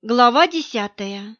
Глава 10.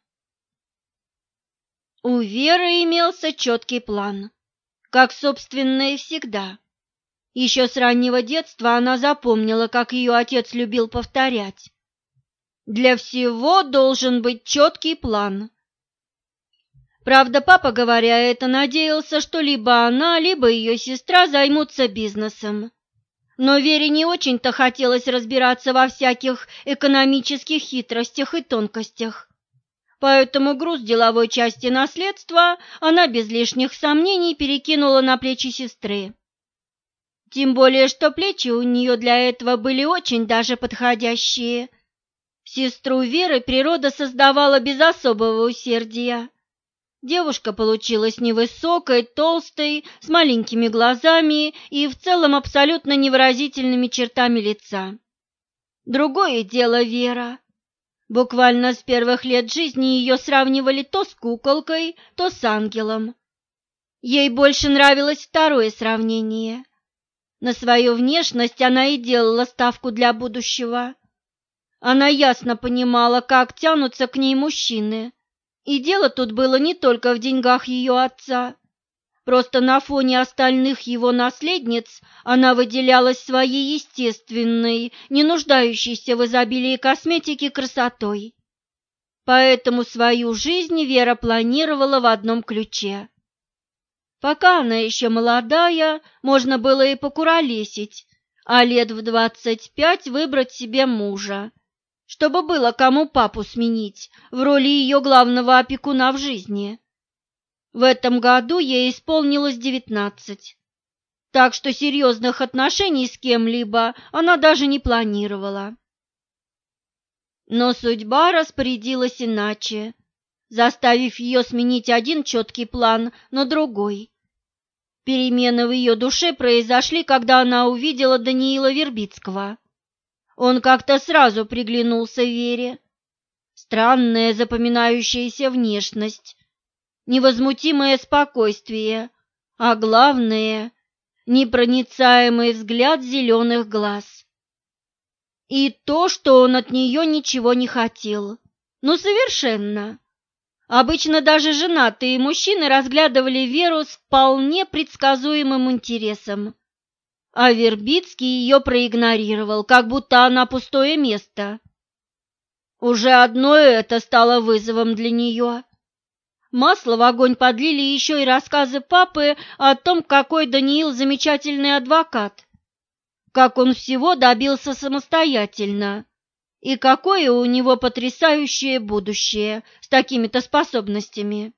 У Веры имелся четкий план, как, собственно, и всегда. Еще с раннего детства она запомнила, как ее отец любил повторять. Для всего должен быть четкий план. Правда, папа, говоря это, надеялся, что либо она, либо ее сестра займутся бизнесом. Но Вере не очень-то хотелось разбираться во всяких экономических хитростях и тонкостях. Поэтому груз деловой части наследства она без лишних сомнений перекинула на плечи сестры. Тем более, что плечи у нее для этого были очень даже подходящие. Сестру Веры природа создавала без особого усердия. Девушка получилась невысокой, толстой, с маленькими глазами и в целом абсолютно невыразительными чертами лица. Другое дело Вера. Буквально с первых лет жизни ее сравнивали то с куколкой, то с ангелом. Ей больше нравилось второе сравнение. На свою внешность она и делала ставку для будущего. Она ясно понимала, как тянутся к ней мужчины. И дело тут было не только в деньгах ее отца. Просто на фоне остальных его наследниц она выделялась своей естественной, не нуждающейся в изобилии косметики красотой. Поэтому свою жизнь Вера планировала в одном ключе. Пока она еще молодая, можно было и покуролесить, а лет в 25 выбрать себе мужа, чтобы было кому папу сменить в роли ее главного опекуна в жизни. В этом году ей исполнилось 19, так что серьезных отношений с кем-либо она даже не планировала. Но судьба распорядилась иначе, заставив ее сменить один четкий план на другой. Перемены в ее душе произошли, когда она увидела Даниила Вербицкого. Он как-то сразу приглянулся Вере. Странная запоминающаяся внешность, невозмутимое спокойствие, а главное – непроницаемый взгляд зеленых глаз. И то, что он от нее ничего не хотел. Ну, совершенно. Обычно даже женатые мужчины разглядывали Веру с вполне предсказуемым интересом. А Вербицкий ее проигнорировал, как будто она пустое место. Уже одно это стало вызовом для нее. Масло в огонь подлили еще и рассказы папы о том, какой Даниил замечательный адвокат, как он всего добился самостоятельно и какое у него потрясающее будущее с такими-то способностями.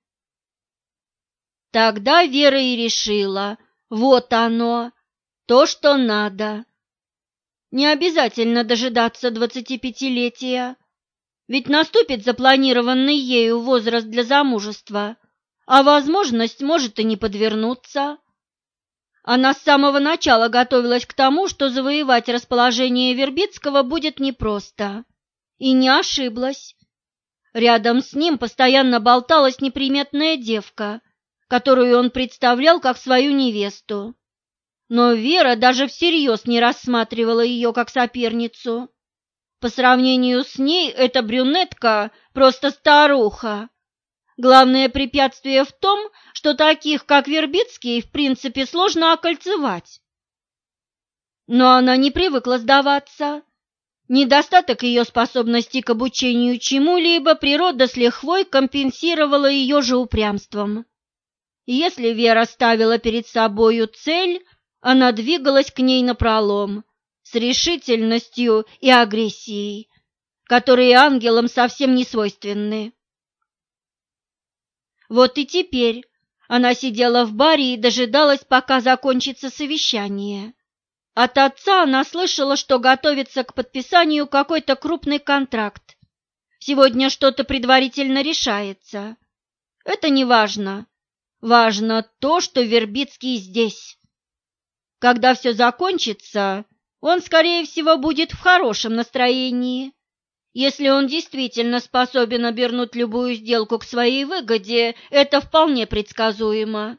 Тогда Вера и решила, вот оно, то, что надо. Не обязательно дожидаться 25-летия. Ведь наступит запланированный ею возраст для замужества, а возможность может и не подвернуться. Она с самого начала готовилась к тому, что завоевать расположение Вербицкого будет непросто. И не ошиблась. Рядом с ним постоянно болталась неприметная девка, которую он представлял как свою невесту. Но Вера даже всерьез не рассматривала ее как соперницу. По сравнению с ней эта брюнетка просто старуха. Главное препятствие в том, что таких, как Вербицкий, в принципе сложно окольцевать. Но она не привыкла сдаваться. Недостаток ее способности к обучению чему-либо природа с лихвой компенсировала ее же упрямством. Если Вера ставила перед собою цель, она двигалась к ней напролом, с решительностью и агрессией, которые ангелам совсем не свойственны. Вот и теперь она сидела в баре и дожидалась, пока закончится совещание. От отца она слышала, что готовится к подписанию какой-то крупный контракт. Сегодня что-то предварительно решается. Это не важно. Важно то, что Вербицкий здесь. Когда все закончится, он, скорее всего, будет в хорошем настроении. Если он действительно способен обернуть любую сделку к своей выгоде, это вполне предсказуемо.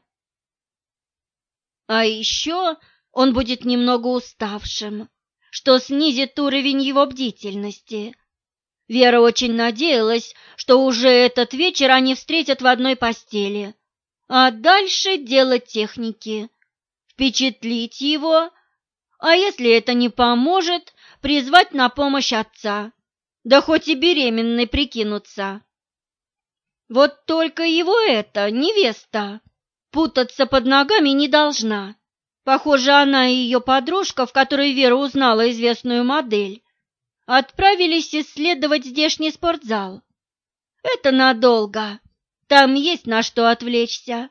А еще он будет немного уставшим, что снизит уровень его бдительности. Вера очень надеялась, что уже этот вечер они встретят в одной постели. А дальше дело техники. Впечатлить его, а если это не поможет, призвать на помощь отца. Да хоть и беременной прикинуться. Вот только его эта невеста путаться под ногами не должна. Похоже, она и ее подружка, в которой Вера узнала известную модель, отправились исследовать здешний спортзал. Это надолго, там есть на что отвлечься.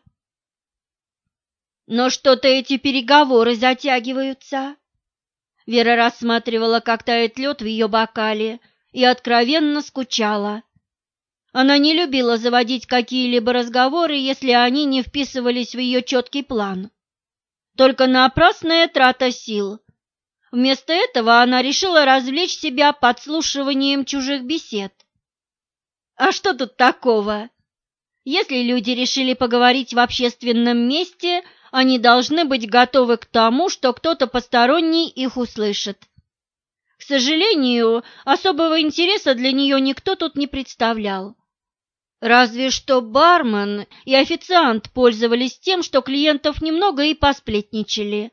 Но что-то эти переговоры затягиваются. Вера рассматривала, как тает лед в ее бокале, и откровенно скучала. Она не любила заводить какие-либо разговоры, если они не вписывались в ее четкий план. Только напрасная трата сил. Вместо этого она решила развлечь себя подслушиванием чужих бесед. А что тут такого? Если люди решили поговорить в общественном месте, они должны быть готовы к тому, что кто-то посторонний их услышит. К сожалению, особого интереса для нее никто тут не представлял. Разве что бармен и официант пользовались тем, что клиентов немного и посплетничали.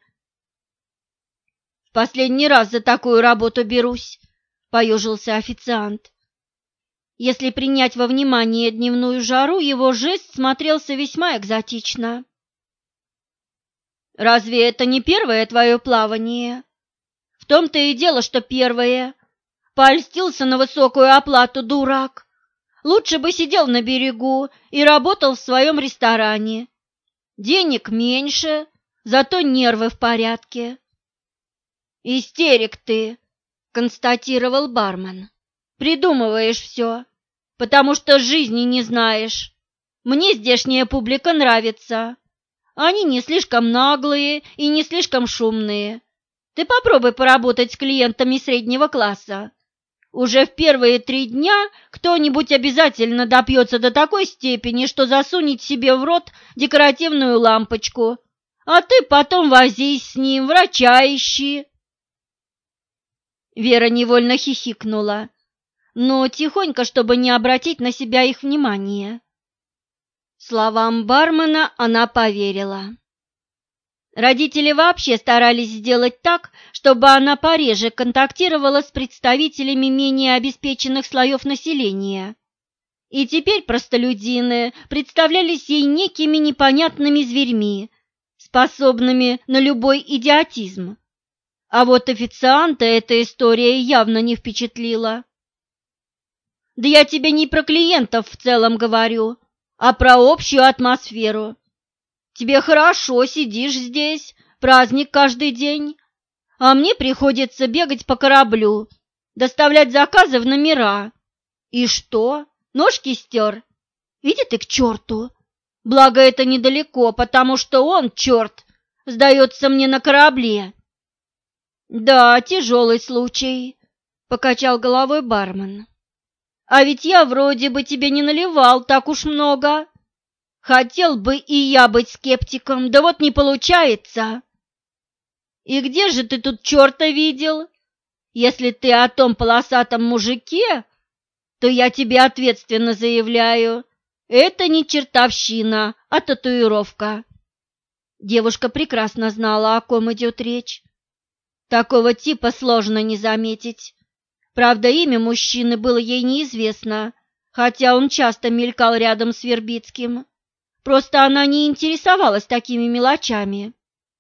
«В последний раз за такую работу берусь», — поежился официант. Если принять во внимание дневную жару, его жест смотрелся весьма экзотично. «Разве это не первое твое плавание?» «В том-то и дело, что первое. Польстился на высокую оплату, дурак. Лучше бы сидел на берегу и работал в своем ресторане. Денег меньше, зато нервы в порядке». «Истерик ты», — констатировал бармен. «Придумываешь все, потому что жизни не знаешь. Мне здешняя публика нравится. Они не слишком наглые и не слишком шумные. Ты попробуй поработать с клиентами среднего класса. Уже в первые 3 дня кто-нибудь обязательно допьется до такой степени, что засунет себе в рот декоративную лампочку, а ты потом возись с ним, врача ищи». Вера невольно хихикнула, но тихонько, чтобы не обратить на себя их внимание. Словам бармена она поверила. Родители вообще старались сделать так, чтобы она пореже контактировала с представителями менее обеспеченных слоев населения. И теперь простолюдины представлялись ей некими непонятными зверьми, способными на любой идиотизм. А вот официанта эта история явно не впечатлила. «Да я тебе не про клиентов в целом говорю, а про общую атмосферу. Тебе хорошо, сидишь здесь, праздник каждый день, а мне приходится бегать по кораблю, доставлять заказы в номера. И что, ножки стер? Иди ты к черту! Благо это недалеко, потому что он, черт, сдается мне на корабле». «Да, тяжелый случай», — покачал головой бармен. «А ведь я вроде бы тебе не наливал так уж много. Хотел бы и я быть скептиком, да вот не получается». «И где же ты тут черта видел? Если ты о том полосатом мужике, то я тебе ответственно заявляю, это не чертовщина, а татуировка». Девушка прекрасно знала, о ком идет речь. Такого типа сложно не заметить. Правда, имя мужчины было ей неизвестно, хотя он часто мелькал рядом с Вербицким. Просто она не интересовалась такими мелочами.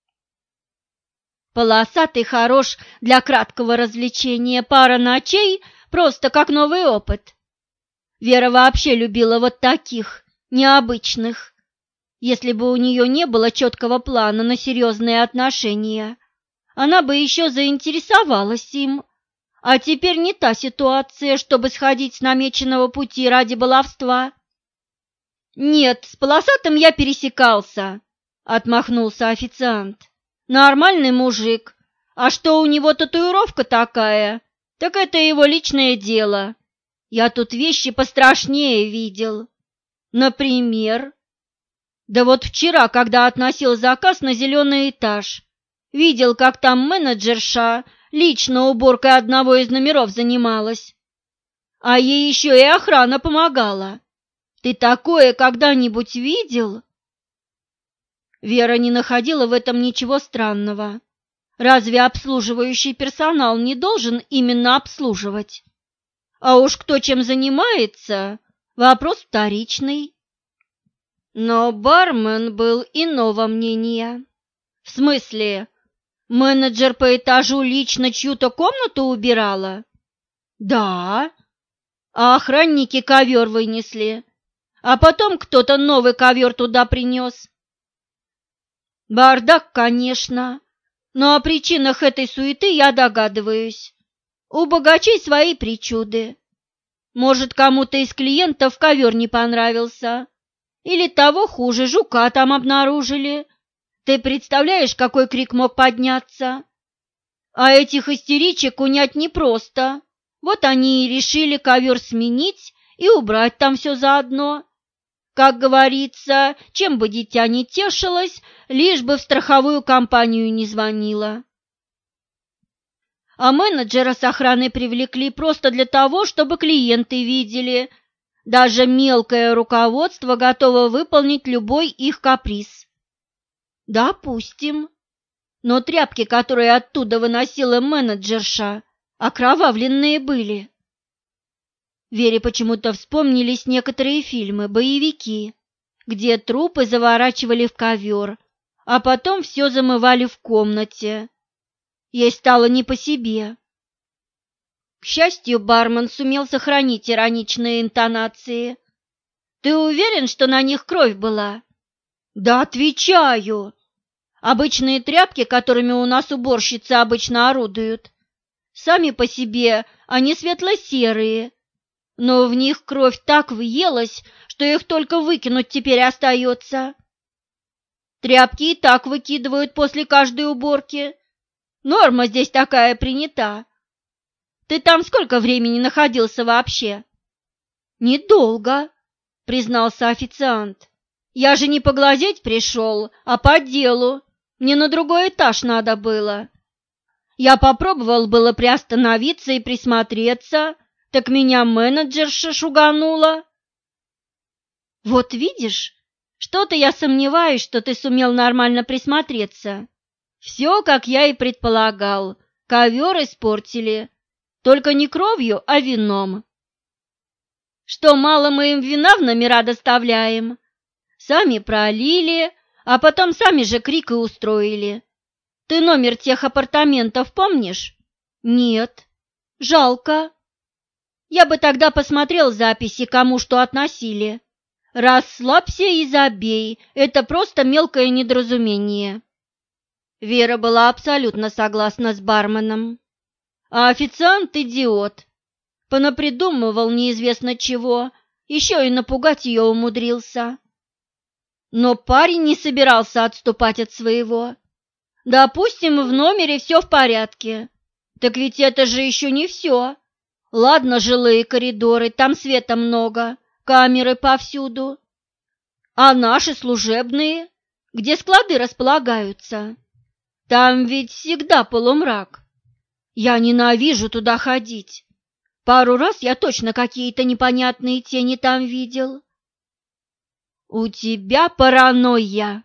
Полосатый хорош для краткого развлечения, пара ночей просто как новый опыт. Вера вообще любила вот таких, необычных. Если бы у нее не было четкого плана на серьезные отношения, она бы еще заинтересовалась им. А теперь не та ситуация, чтобы сходить с намеченного пути ради баловства. «Нет, с полосатым я пересекался», — отмахнулся официант. «Нормальный мужик. А что у него татуировка такая, так это его личное дело. Я тут вещи пострашнее видел. Например? Да вот вчера, когда относил заказ на зеленый этаж, видел, как там менеджерша лично уборкой одного из номеров занималась. А ей еще и охрана помогала. Ты такое когда-нибудь видел?» Вера не находила в этом ничего странного. Разве обслуживающий персонал не должен именно обслуживать? А уж кто чем занимается, вопрос вторичный. Но бармен был иного мнения. В смысле, менеджер по этажу лично чью-то комнату убирала? Да. А охранники ковер вынесли, а потом кто-то новый ковер туда принес. Бардак, конечно, но о причинах этой суеты я догадываюсь. У богачей свои причуды. Может, кому-то из клиентов ковер не понравился, или того хуже, жука там обнаружили. Ты представляешь, какой крик мог подняться? А этих истеричек унять непросто. Вот они и решили ковер сменить и убрать там все заодно. Как говорится, чем бы дитя не тешилось, лишь бы в страховую компанию не звонила. А менеджера с охраной привлекли просто для того, чтобы клиенты видели. Даже мелкое руководство готово выполнить любой их каприз. Допустим. Но тряпки, которые оттуда выносила менеджерша, окровавленные были. Вере почему-то вспомнились некоторые фильмы, боевики, где трупы заворачивали в ковер, а потом все замывали в комнате. Ей стало не по себе. К счастью, бармен сумел сохранить ироничные интонации. «Ты уверен, что на них кровь была?» «Да, отвечаю. Обычные тряпки, которыми у нас уборщицы обычно орудуют, сами по себе они светло-серые, но в них кровь так въелась, что их только выкинуть теперь остается. Тряпки и так выкидывают после каждой уборки. Норма здесь такая принята. Ты там сколько времени находился вообще?» «Недолго», — признался официант. «Я же не поглазеть пришел, а по делу. Мне на другой этаж надо было. Я попробовал было приостановиться и присмотреться, так меня менеджерша шуганула». «Вот видишь, что-то я сомневаюсь, что ты сумел нормально присмотреться. Все, как я и предполагал, ковер испортили, только не кровью, а вином». «Что, мало мы им вина в номера доставляем? Сами пролили, а потом сами же крик и устроили. Ты номер тех апартаментов помнишь?» «Нет. Жалко. Я бы тогда посмотрел записи, кому что относили. Расслабься и забей, это просто мелкое недоразумение». Вера была абсолютно согласна с барменом. А официант идиот. Понапридумывал неизвестно чего, еще и напугать ее умудрился. Но парень не собирался отступать от своего. Допустим, в номере все в порядке. Так ведь это же еще не все. Ладно, жилые коридоры, там света много, камеры повсюду. А наши служебные, где склады располагаются? Там ведь всегда полумрак. Я ненавижу туда ходить. Пару раз я точно какие-то непонятные тени там видел. У тебя паранойя.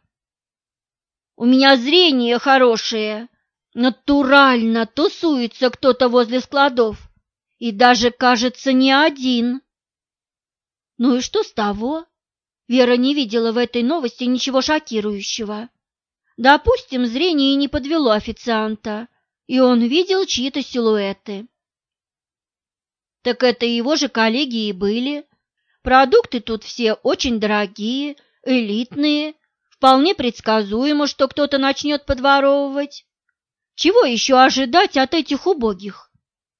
У меня зрение хорошее. Натурально тусуется кто-то возле складов. И даже, кажется, не один. Ну и что с того? Вера не видела в этой новости ничего шокирующего. Допустим, зрение не подвело официанта, и он видел чьи-то силуэты. Так это его же коллеги и были. Продукты тут все очень дорогие, элитные, вполне предсказуемо, что кто-то начнет подворовывать. Чего еще ожидать от этих убогих?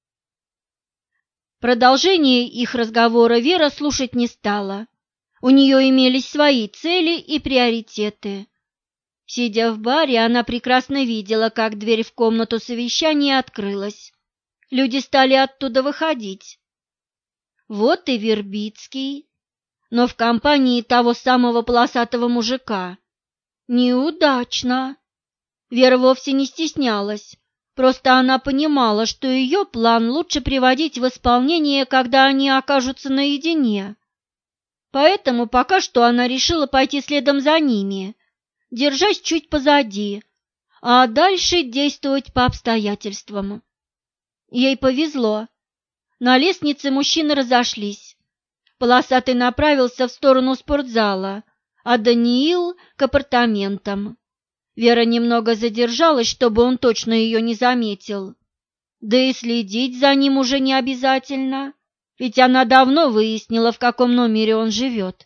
Продолжение их разговора Вера слушать не стала. У нее имелись свои цели и приоритеты. Сидя в баре, она прекрасно видела, как дверь в комнату совещания открылась. Люди стали оттуда выходить. Вот и Вербицкий, но в компании того самого полосатого мужика. Неудачно. Вера вовсе не стеснялась. Просто она понимала, что ее план лучше приводить в исполнение, когда они окажутся наедине. Поэтому пока что она решила пойти следом за ними, держась чуть позади, а дальше действовать по обстоятельствам. Ей повезло. На лестнице мужчины разошлись. Полосатый направился в сторону спортзала, а Даниил – к апартаментам. Вера немного задержалась, чтобы он точно ее не заметил. Да и следить за ним уже не обязательно, ведь она давно выяснила, в каком номере он живет.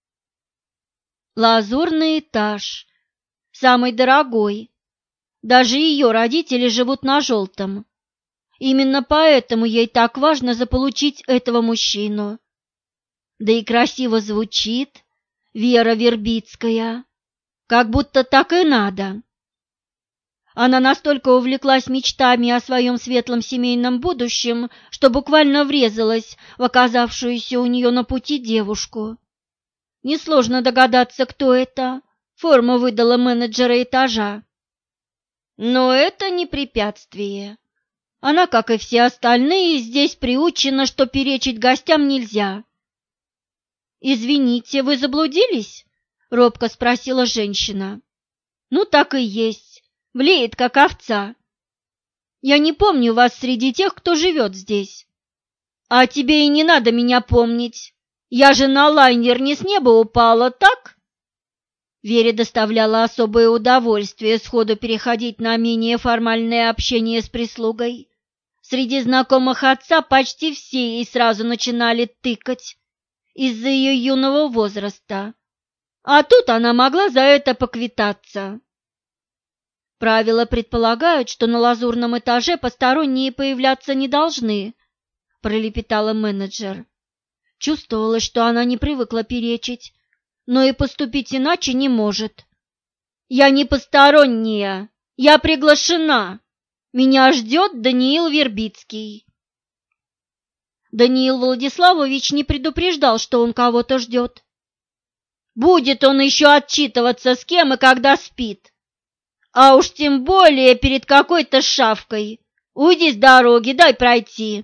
Лазурный этаж, самый дорогой. Даже ее родители живут на желтом. Именно поэтому ей так важно заполучить этого мужчину. Да и красиво звучит Вера Вербицкая, как будто так и надо. Она настолько увлеклась мечтами о своем светлом семейном будущем, что буквально врезалась в оказавшуюся у нее на пути девушку. Несложно догадаться, кто это. Форма выдала менеджера этажа. Но это не препятствие. Она, как и все остальные, здесь приучена, что перечить гостям нельзя. «Извините, вы заблудились?» — робко спросила женщина. «Ну, так и есть. Блеет, как овца. Я не помню вас среди тех, кто живет здесь. А тебе и не надо меня помнить. Я же на лайнер не с неба упала, так?» Вере доставляло особое удовольствие сходу переходить на менее формальное общение с прислугой. Среди знакомых отца почти все ей сразу начинали тыкать из-за ее юного возраста, а тут она могла за это поквитаться. Правила предполагают, что на лазурном этаже посторонние появляться не должны, пролепетала менеджер. Чувствовалось, что она не привыкла перечить, но и поступить иначе не может. «Я не посторонняя, я приглашена. Меня ждет Даниил Вербицкий». Даниил Владиславович не предупреждал, что он кого-то ждет. Будет он еще отчитываться, с кем и когда спит. А уж тем более перед какой-то шавкой. Уйди с дороги, дай пройти.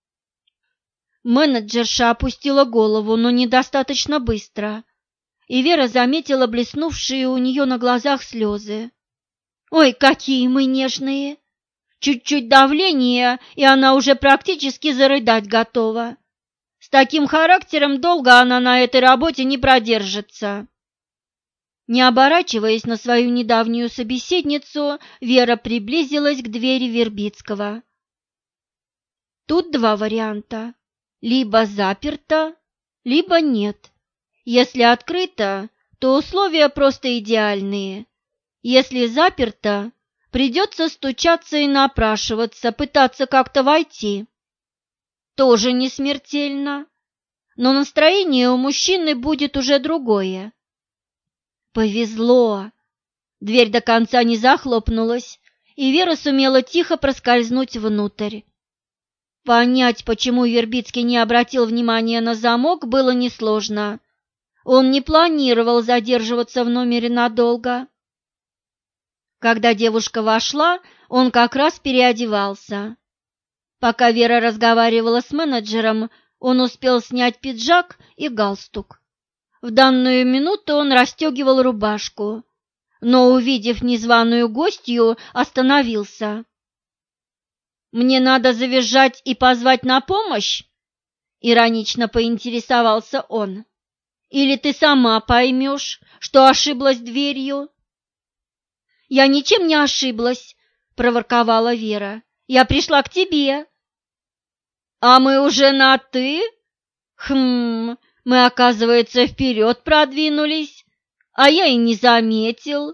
Менеджерша опустила голову, но недостаточно быстро, и Вера заметила блеснувшие у нее на глазах слезы. «Ой, какие мы нежные! Чуть-чуть давления, и она уже практически зарыдать готова. С таким характером долго она на этой работе не продержится». Не оборачиваясь на свою недавнюю собеседницу, Вера приблизилась к двери Вербицкого. Тут два варианта. Либо заперто, либо нет. Если открыто, то условия просто идеальные. Если заперто, придется стучаться и напрашиваться, пытаться как-то войти. Тоже не смертельно, но настроение у мужчины будет уже другое. Повезло. Дверь до конца не захлопнулась, и Вера сумела тихо проскользнуть внутрь. Понять, почему Вербицкий не обратил внимания на замок, было несложно. Он не планировал задерживаться в номере надолго. Когда девушка вошла, он как раз переодевался. Пока Вера разговаривала с менеджером, он успел снять пиджак и галстук. В данную минуту он расстегивал рубашку, но, увидев незваную гостью, остановился. «Мне надо завизжать и позвать на помощь?» — иронично поинтересовался он. «Или ты сама поймешь, что ошиблась дверью?» «Я ничем не ошиблась», — проворковала Вера. «Я пришла к тебе». «А мы уже на «ты»? Мы, оказывается, вперед продвинулись, а я и не заметил».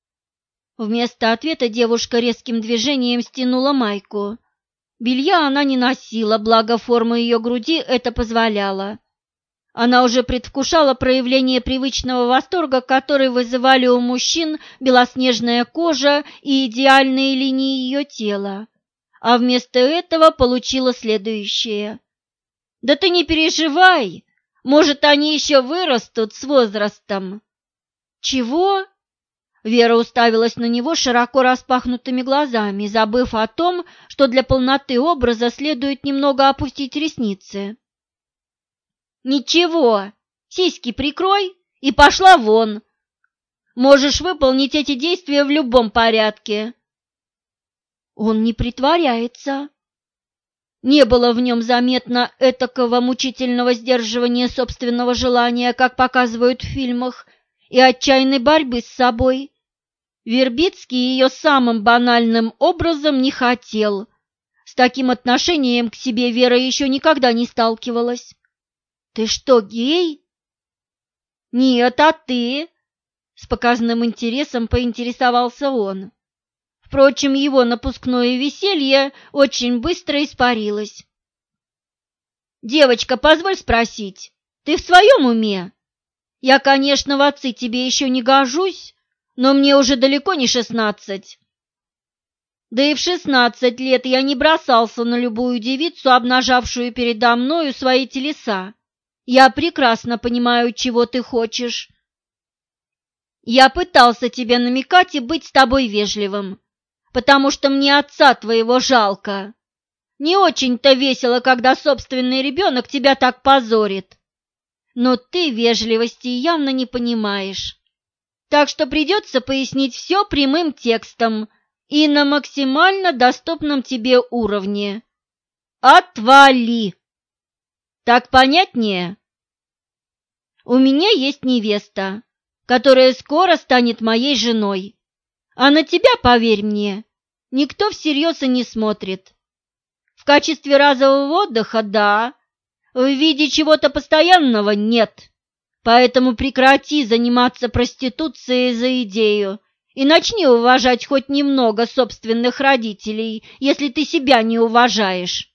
Вместо ответа девушка резким движением стянула майку. Белья она не носила, благо форма ее груди это позволяла. Она уже предвкушала проявление привычного восторга, который вызывали у мужчин белоснежная кожа и идеальные линии ее тела, а вместо этого получила следующее. «Да ты не переживай, может, они еще вырастут с возрастом». «Чего?» Вера уставилась на него широко распахнутыми глазами, забыв о том, что для полноты образа следует немного опустить ресницы. «Ничего, сиськи прикрой и пошла вон. Можешь выполнить эти действия в любом порядке». Он не притворяется. Не было в нем заметно этакого мучительного сдерживания собственного желания, как показывают в фильмах, и отчаянной борьбы с собой. Вербицкий ее самым банальным образом не хотел. С таким отношением к себе Вера еще никогда не сталкивалась. «Ты что, гей?» «Нет, а ты?» — с показным интересом поинтересовался он. Впрочем, его напускное веселье очень быстро испарилось. «Девочка, позволь спросить, ты в своем уме? Я, конечно, в отцы тебе еще не гожусь, но мне уже далеко не 16. Да и в 16 лет я не бросался на любую девицу, обнажавшую передо мною свои телеса. Я прекрасно понимаю, чего ты хочешь. Я пытался тебе намекать и быть с тобой вежливым, потому что мне отца твоего жалко. Не очень-то весело, когда собственный ребенок тебя так позорит. Но ты вежливости явно не понимаешь. Так что придется пояснить все прямым текстом и на максимально доступном тебе уровне. Отвали! Так понятнее? У меня есть невеста, которая скоро станет моей женой. А на тебя, поверь мне, никто всерьез и не смотрит. В качестве разового отдыха – да, в виде чего-то постоянного – нет. Поэтому прекрати заниматься проституцией за идею и начни уважать хоть немного собственных родителей, если ты себя не уважаешь.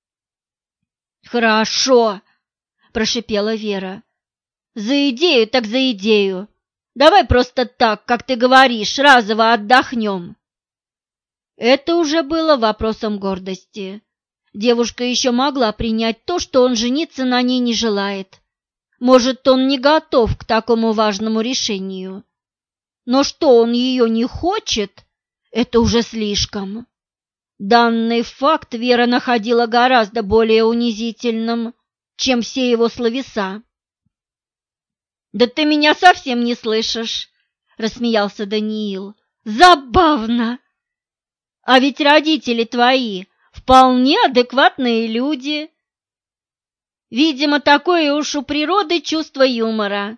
«Хорошо», – прошипела Вера. «За идею так за идею. Давай просто так, как ты говоришь, разово отдохнем». Это уже было вопросом гордости. Девушка еще могла принять то, что он жениться на ней не желает. Может, он не готов к такому важному решению. Но что он ее не хочет, это уже слишком. Данный факт Вера находила гораздо более унизительным, чем все его словеса. «Да ты меня совсем не слышишь», — рассмеялся Даниил. «Забавно! А ведь родители твои вполне адекватные люди. Видимо, такое уж у природы чувство юмора.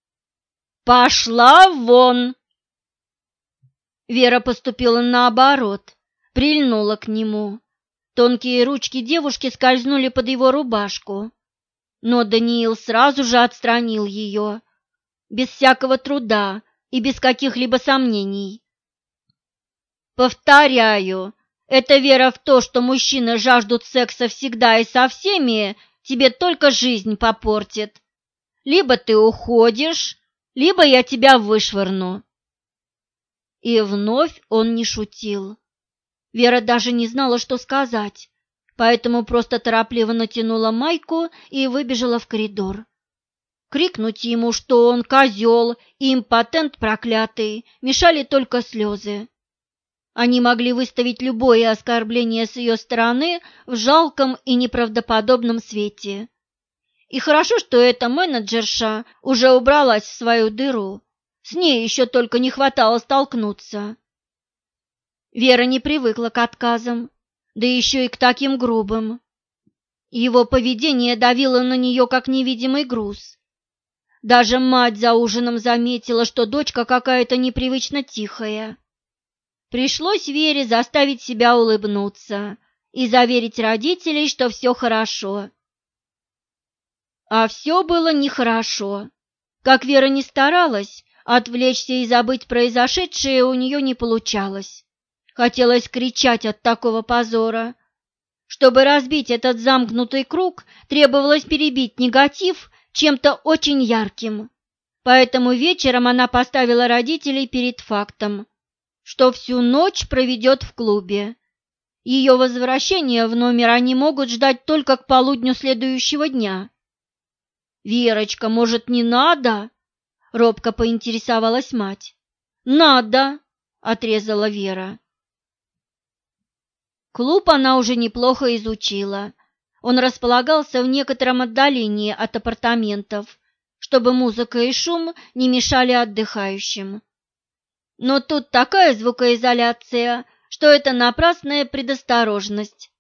Пошла вон!» Вера поступила наоборот, прильнула к нему. Тонкие ручки девушки скользнули под его рубашку. Но Даниил сразу же отстранил ее, без всякого труда и без каких-либо сомнений. «Повторяю, эта вера в то, что мужчины жаждут секса всегда и со всеми, тебе только жизнь попортит. Либо ты уходишь, либо я тебя вышвырну». И вновь он не шутил. Вера даже не знала, что сказать, поэтому просто торопливо натянула майку и выбежала в коридор. Крикнуть ему, что он козел и импотент проклятый, мешали только слезы. Они могли выставить любое оскорбление с ее стороны в жалком и неправдоподобном свете. И хорошо, что эта менеджерша уже убралась в свою дыру. С ней еще только не хватало столкнуться. Вера не привыкла к отказам, да еще и к таким грубым. Его поведение давило на нее, как невидимый груз. Даже мать за ужином заметила, что дочка какая-то непривычно тихая. Пришлось Вере заставить себя улыбнуться и заверить родителей, что все хорошо. А все было нехорошо. Как Вера ни старалась, отвлечься и забыть произошедшее у нее не получалось. Хотелось кричать от такого позора. Чтобы разбить этот замкнутый круг, требовалось перебить негатив чем-то очень ярким. Поэтому вечером она поставила родителей перед фактом, что всю ночь проведет в клубе. Ее возвращение в номер они могут ждать только к полудню следующего дня. «Верочка, может, не надо?» – робко поинтересовалась мать. «Надо!» – отрезала Вера. Клуб она уже неплохо изучила. Он располагался в некотором отдалении от апартаментов, чтобы музыка и шум не мешали отдыхающим. Но тут такая звукоизоляция, что это напрасная предосторожность.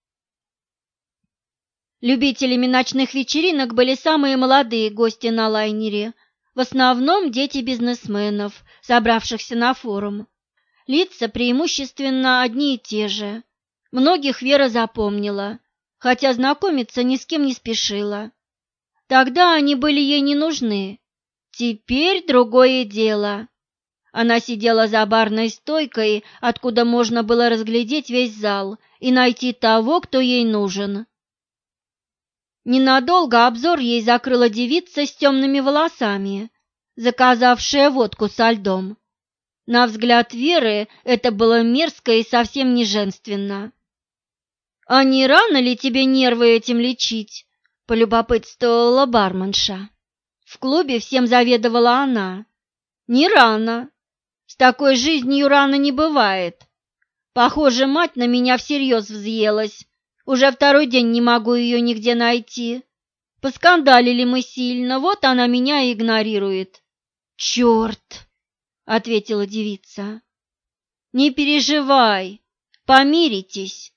Любителями ночных вечеринок были самые молодые гости на лайнере, в основном дети бизнесменов, собравшихся на форум. Лица преимущественно одни и те же. Многих Вера запомнила, хотя знакомиться ни с кем не спешила. Тогда они были ей не нужны. Теперь другое дело. Она сидела за барной стойкой, откуда можно было разглядеть весь зал и найти того, кто ей нужен. Ненадолго обзор ей закрыла девица с темными волосами, заказавшая водку со льдом. На взгляд Веры это было мерзко и совсем не женственно. «А не рано ли тебе нервы этим лечить?» – полюбопытствовала барменша. В клубе всем заведовала она. «Не рано. С такой жизнью рано не бывает. Похоже, мать на меня всерьез взъелась. Уже второй день не могу ее нигде найти. Поскандалили мы сильно, вот она меня и игнорирует». «Черт!» – ответила девица. «Не переживай, помиритесь».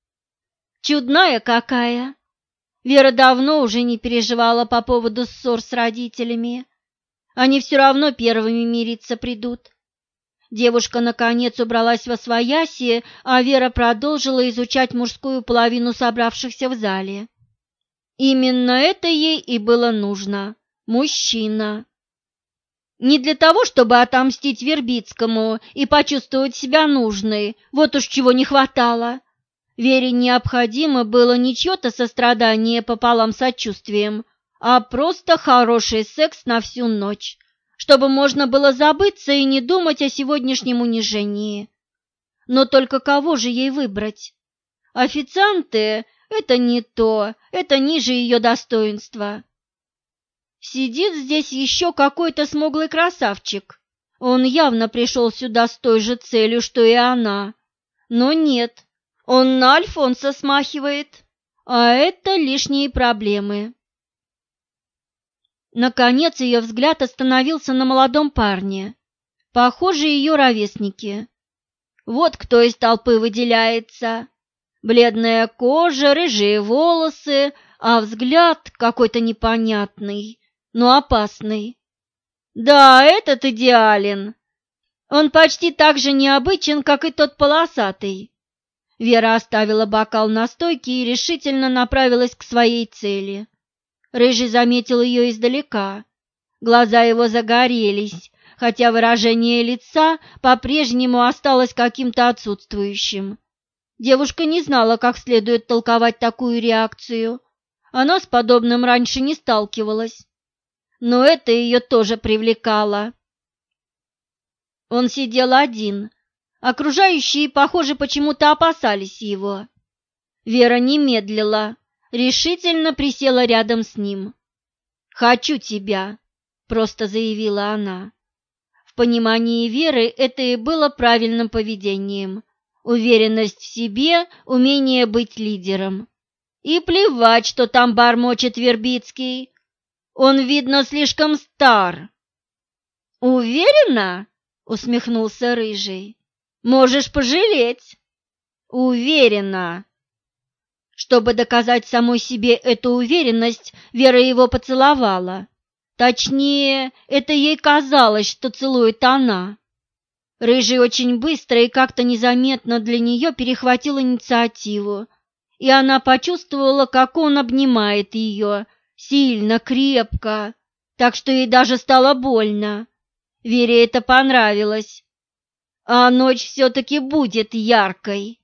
Чудная какая! Вера давно уже не переживала по поводу ссор с родителями. Они все равно первыми мириться придут. Девушка, наконец, убралась восвояси, а Вера продолжила изучать мужскую половину собравшихся в зале. Именно это ей и было нужно – мужчина. Не для того, чтобы отомстить Вербицкому и почувствовать себя нужной, вот уж чего не хватало. Вере необходимо было не чье-то сострадание пополам с сочувствием, а просто хороший секс на всю ночь, чтобы можно было забыться и не думать о сегодняшнем унижении. Но только кого же ей выбрать? Официанты – это не то, это ниже ее достоинства. Сидит здесь еще какой-то смуглый красавчик. Он явно пришел сюда с той же целью, что и она. Но нет. Он на Альфонса смахивает, а это лишние проблемы. Наконец ее взгляд остановился на молодом парне. Похоже, ее ровесники. Вот кто из толпы выделяется. Бледная кожа, рыжие волосы, а взгляд какой-то непонятный, но опасный. Да, этот идеален. Он почти так же необычен, как и тот полосатый. Вера оставила бокал на стойке и решительно направилась к своей цели. Рыжий заметил ее издалека. Глаза его загорелись, хотя выражение лица по-прежнему осталось каким-то отсутствующим. Девушка не знала, как следует толковать такую реакцию. Она с подобным раньше не сталкивалась. Но это ее тоже привлекало. Он сидел один. Окружающие, похоже, почему-то опасались его. Вера не медлила, решительно присела рядом с ним. «Хочу тебя», — просто заявила она. В понимании Веры это и было правильным поведением. Уверенность в себе, умение быть лидером. И плевать, что там бормочет Вербицкий. Он, видно, слишком стар. «Уверена?» — усмехнулся Рыжий. «Можешь пожалеть». «Уверена». Чтобы доказать самой себе эту уверенность, Вера его поцеловала. Точнее, это ей казалось, что целует она. Рыжий очень быстро и как-то незаметно для нее перехватил инициативу, и она почувствовала, как он обнимает ее, сильно, крепко, так что ей даже стало больно. Вере это понравилось. А ночь все-таки будет яркой.